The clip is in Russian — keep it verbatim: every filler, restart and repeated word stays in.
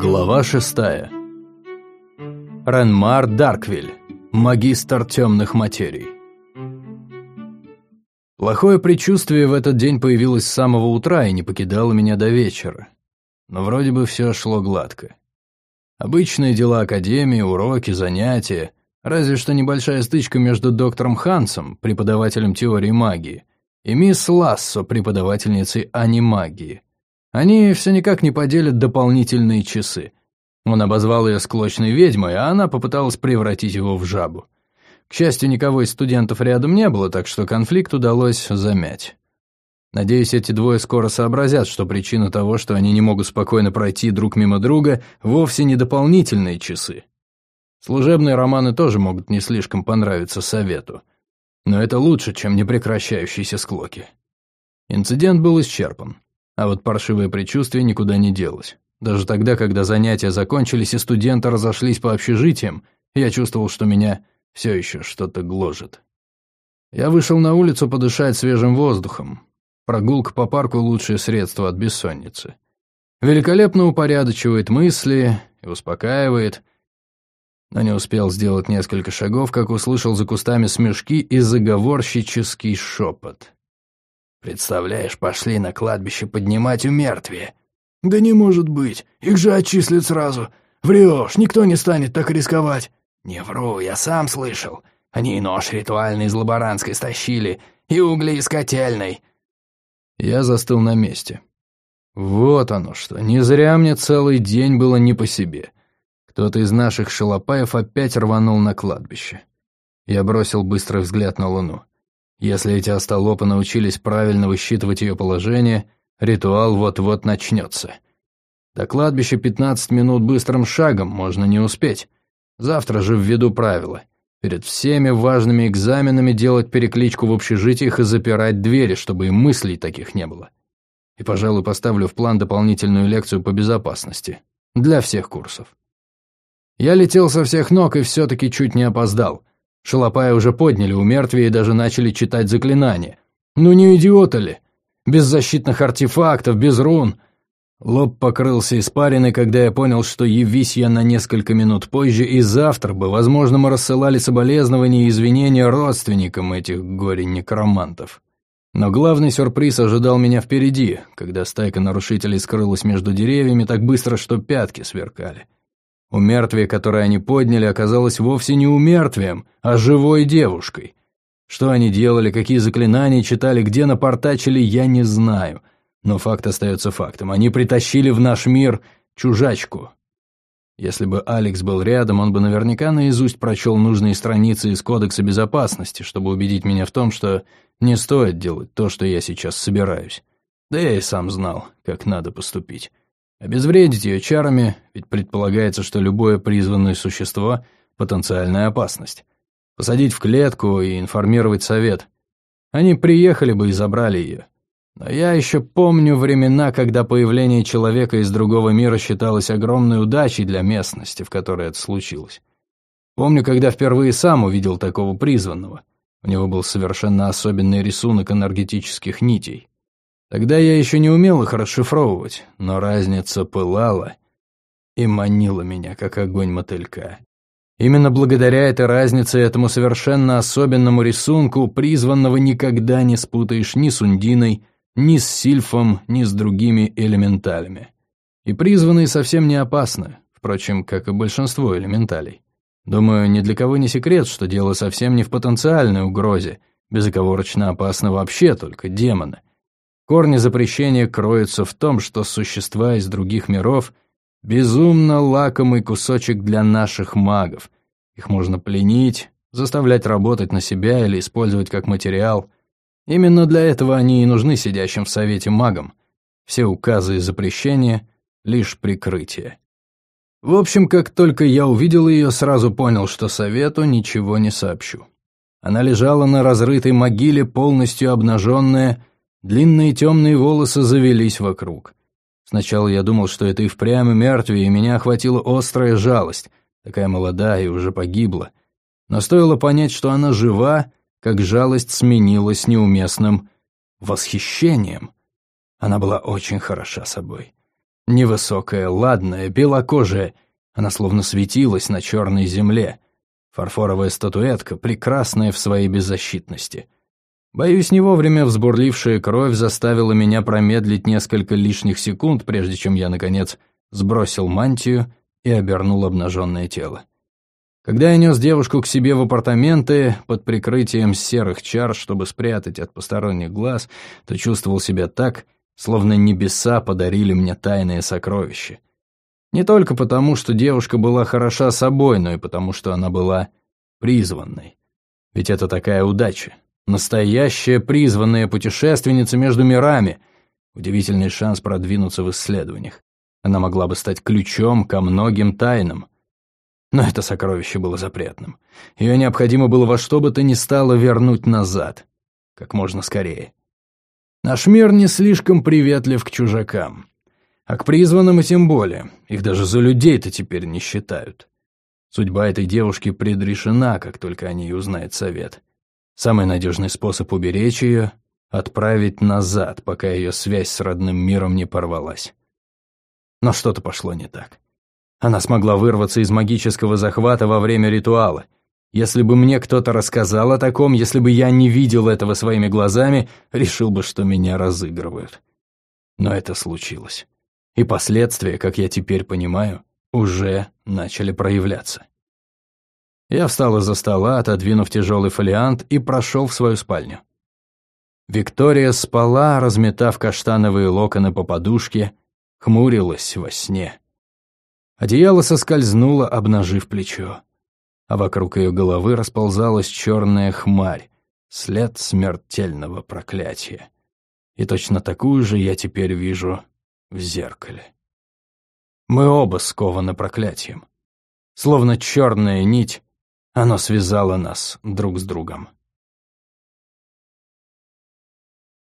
Глава шестая. Ренмар Дарквиль, магистр темных материй. Плохое предчувствие в этот день появилось с самого утра и не покидало меня до вечера. Но вроде бы все шло гладко. Обычные дела академии, уроки, занятия, разве что небольшая стычка между доктором Хансом, преподавателем теории магии, и мисс Лассо, преподавательницей анимагии. Они все никак не поделят дополнительные часы. Он обозвал ее склочной ведьмой, а она попыталась превратить его в жабу. К счастью, никого из студентов рядом не было, так что конфликт удалось замять. Надеюсь, эти двое скоро сообразят, что причина того, что они не могут спокойно пройти друг мимо друга, вовсе не дополнительные часы. Служебные романы тоже могут не слишком понравиться совету. Но это лучше, чем непрекращающиеся склоки. Инцидент был исчерпан. А вот паршивое предчувствие никуда не делось. Даже тогда, когда занятия закончились и студенты разошлись по общежитиям, я чувствовал, что меня все еще что-то гложет. Я вышел на улицу подышать свежим воздухом. Прогулка по парку – лучшее средство от бессонницы. Великолепно упорядочивает мысли и успокаивает. Но не успел сделать несколько шагов, как услышал за кустами смешки и заговорщический шепот. «Представляешь, пошли на кладбище поднимать умертвие». «Да не может быть, их же отчислят сразу. Врешь, никто не станет так рисковать». «Не вру, я сам слышал. Они и нож ритуальный из лаборантской стащили, и угли из котельной». Я застыл на месте. Вот оно что, не зря мне целый день было не по себе. Кто-то из наших шалопаев опять рванул на кладбище. Я бросил быстрый взгляд на Луну. Если эти остолопы научились правильно высчитывать ее положение, ритуал вот-вот начнется. До кладбища пятнадцать минут быстрым шагом, можно не успеть. Завтра же введу правила. Перед всеми важными экзаменами делать перекличку в общежитиях и запирать двери, чтобы и мыслей таких не было. И, пожалуй, поставлю в план дополнительную лекцию по безопасности. Для всех курсов. Я летел со всех ног и все-таки чуть не опоздал. Шалопаи уже подняли умертвие и даже начали читать заклинания. Ну не идиоты ли? Без защитных артефактов, без рун. Лоб покрылся испариной, когда я понял, что явись я на несколько минут позже, и завтра бы, возможно, мы рассылали соболезнования и извинения родственникам этих горе-некромантов. Но главный сюрприз ожидал меня впереди, когда стайка нарушителей скрылась между деревьями так быстро, что пятки сверкали. Умертвие, которое они подняли, оказалось вовсе не умертвием, а живой девушкой. Что они делали, какие заклинания читали, где напортачили, я не знаю. Но факт остается фактом. Они притащили в наш мир чужачку. Если бы Алекс был рядом, он бы наверняка наизусть прочел нужные страницы из Кодекса безопасности, чтобы убедить меня в том, что не стоит делать то, что я сейчас собираюсь. Да я и сам знал, как надо поступить. Обезвредить ее чарами, ведь предполагается, что любое призванное существо – потенциальная опасность. Посадить в клетку и информировать совет. Они приехали бы и забрали ее. Но я еще помню времена, когда появление человека из другого мира считалось огромной удачей для местности, в которой это случилось. Помню, когда впервые сам увидел такого призванного. У него был совершенно особенный рисунок энергетических нитей. Тогда я еще не умел их расшифровывать, но разница пылала и манила меня, как огонь мотылька. Именно благодаря этой разнице и этому совершенно особенному рисунку призванного никогда не спутаешь ни с Ундиной, ни с Сильфом, ни с другими элементалями. И призванные совсем не опасны, впрочем, как и большинство элементалей. Думаю, ни для кого не секрет, что дело совсем не в потенциальной угрозе, безоговорочно опасны вообще только демоны. Корни запрещения кроются в том, что существа из других миров – безумно лакомый кусочек для наших магов. Их можно пленить, заставлять работать на себя или использовать как материал. Именно для этого они и нужны сидящим в Совете магам. Все указы и запрещения – лишь прикрытие. В общем, как только я увидел ее, сразу понял, что Совету ничего не сообщу. Она лежала на разрытой могиле, полностью обнаженная. Длинные темные волосы завелись вокруг. Сначала я думал, что это и впрямь мертвие, и меня охватила острая жалость. Такая молодая и уже погибла. Но стоило понять, что она жива, как жалость сменилась неуместным восхищением. Она была очень хороша собой. Невысокая, ладная, белокожая, она словно светилась на черной земле. Фарфоровая статуэтка, прекрасная в своей беззащитности. Боюсь, не вовремя взбурлившая кровь заставила меня промедлить несколько лишних секунд, прежде чем я, наконец, сбросил мантию и обернул обнаженное тело. Когда я нес девушку к себе в апартаменты под прикрытием серых чар, чтобы спрятать от посторонних глаз, то чувствовал себя так, словно небеса подарили мне тайные сокровища. Не только потому, что девушка была хороша собой, но и потому, что она была призванной. Ведь это такая удача. Настоящая призванная путешественница между мирами. Удивительный шанс продвинуться в исследованиях. Она могла бы стать ключом ко многим тайнам. Но это сокровище было запретным. Ее необходимо было во что бы то ни стало вернуть назад. Как можно скорее. Наш мир не слишком приветлив к чужакам. А к призванным и тем более. Их даже за людей-то теперь не считают. Судьба этой девушки предрешена, как только о ней узнает совет. Самый надежный способ уберечь ее — отправить назад, пока ее связь с родным миром не порвалась. Но что-то пошло не так. Она смогла вырваться из магического захвата во время ритуала. Если бы мне кто-то рассказал о таком, если бы я не видел этого своими глазами, решил бы, что меня разыгрывают. Но это случилось. И последствия, как я теперь понимаю, уже начали проявляться. Я встал из-за стола, отодвинув тяжелый фолиант, и прошел в свою спальню. Виктория спала, разметав каштановые локоны по подушке, хмурилась во сне. Одеяло соскользнуло, обнажив плечо, а вокруг ее головы расползалась черная хмарь, след смертельного проклятия. И точно такую же я теперь вижу в зеркале. Мы оба скованы проклятием. Словно черная нить, оно связало нас друг с другом.